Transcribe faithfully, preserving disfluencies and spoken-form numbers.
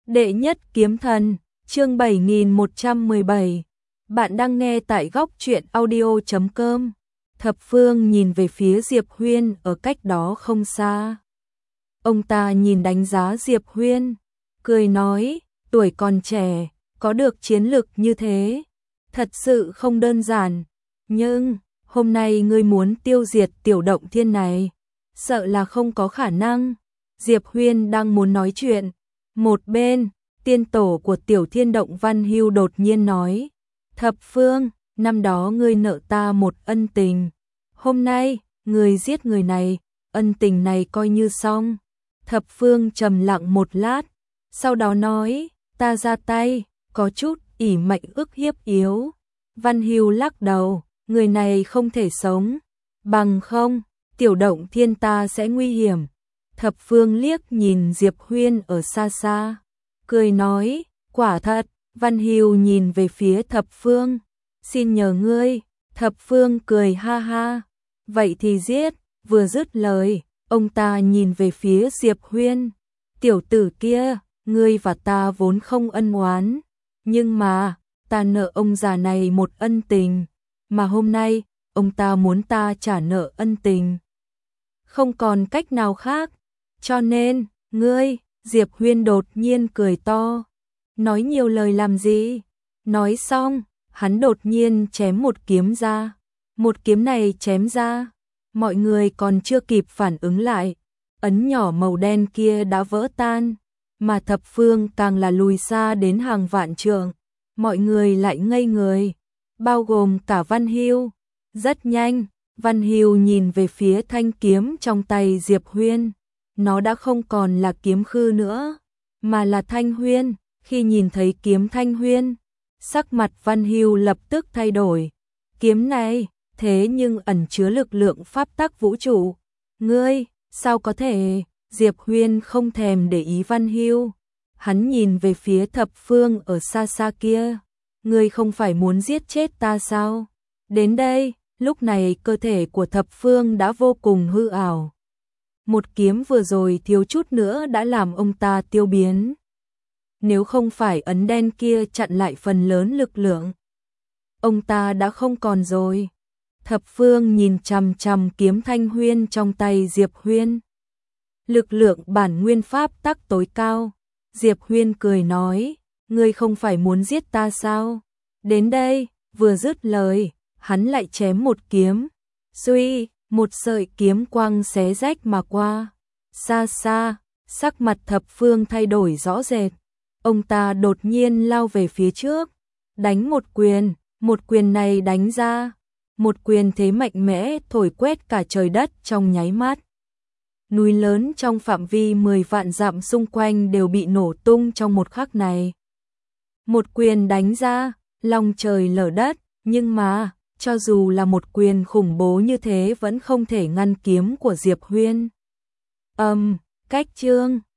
Đệ nhất kiếm thần, chương bảy nghìn một trăm mười bảy. Bạn đang nghe tại góc truyện audio chấm com. Thập Phương nhìn về phía Diệp Huyên ở cách đó không xa. Ông ta nhìn đánh giá Diệp Huyên, cười nói, tuổi còn trẻ, có được chiến lực như thế, thật sự không đơn giản. Nhưng, hôm nay ngươi muốn tiêu diệt tiểu động thiên này, sợ là không có khả năng. Diệp Huyên đang muốn nói chuyện. Một bên, tiên tổ của tiểu thiên động Văn Hưu đột nhiên nói, Thập Phương, năm đó ngươi nợ ta một ân tình. Hôm nay, ngươi giết người này, ân tình này coi như xong. Thập Phương trầm lặng một lát, sau đó nói, ta ra tay, có chút ỷ mạnh ức hiếp yếu. Văn Hưu lắc đầu, người này không thể sống, bằng không, tiểu động thiên ta sẽ nguy hiểm. Thập Phương liếc nhìn Diệp Huyên ở xa xa, cười nói, quả thật. Văn Hưu nhìn về phía Thập Phương, xin nhờ ngươi. Thập Phương cười ha ha, vậy thì giết. Vừa dứt lời, ông ta nhìn về phía Diệp Huyên, tiểu tử kia, ngươi và ta vốn không ân oán, nhưng mà, ta nợ ông già này một ân tình, mà hôm nay, ông ta muốn ta trả nợ ân tình. Không còn cách nào khác, cho nên, ngươi, Diệp Huyên đột nhiên cười to, nói nhiều lời làm gì? Nói xong, hắn đột nhiên chém một kiếm ra. Một kiếm này chém ra, mọi người còn chưa kịp phản ứng lại, ấn nhỏ màu đen kia đã vỡ tan, mà Thập Phương càng là lùi xa đến hàng vạn trượng. Mọi người lại ngây người, bao gồm cả Văn Hưu. Rất nhanh, Văn Hưu nhìn về phía thanh kiếm trong tay Diệp Huyên, nó đã không còn là kiếm khư nữa, mà là thanh huyên. Khi nhìn thấy kiếm thanh huyên, sắc mặt Văn Hưu lập tức thay đổi. Kiếm này, thế nhưng ẩn chứa lực lượng pháp tắc vũ trụ. Ngươi, sao có thể? Diệp Huyên không thèm để ý Văn Hưu. Hắn nhìn về phía Thập Phương ở xa xa kia. Ngươi không phải muốn giết chết ta sao? Đến đây, lúc này cơ thể của Thập Phương đã vô cùng hư ảo. Một kiếm vừa rồi thiếu chút nữa đã làm ông ta tiêu biến. Nếu không phải ấn đen kia chặn lại phần lớn lực lượng, ông ta đã không còn rồi. Thập Phương nhìn chằm chằm kiếm thanh huyên trong tay Diệp Huyên. Lực lượng bản nguyên pháp tắc tối cao. Diệp Huyên cười nói, ngươi không phải muốn giết ta sao? Đến đây, vừa dứt lời, hắn lại chém một kiếm. Suy, một sợi kiếm quang xé rách mà qua. Xa xa, sắc mặt Thập Phương thay đổi rõ rệt. Ông ta đột nhiên lao về phía trước, đánh một quyền, một quyền này đánh ra, một quyền thế mạnh mẽ thổi quét cả trời đất trong nháy mắt. Núi lớn trong phạm vi mười vạn dặm xung quanh đều bị nổ tung trong một khắc này. Một quyền đánh ra, long trời lở đất, nhưng mà, cho dù là một quyền khủng bố như thế vẫn không thể ngăn kiếm của Diệp Huyên. Ầm, um, cách chương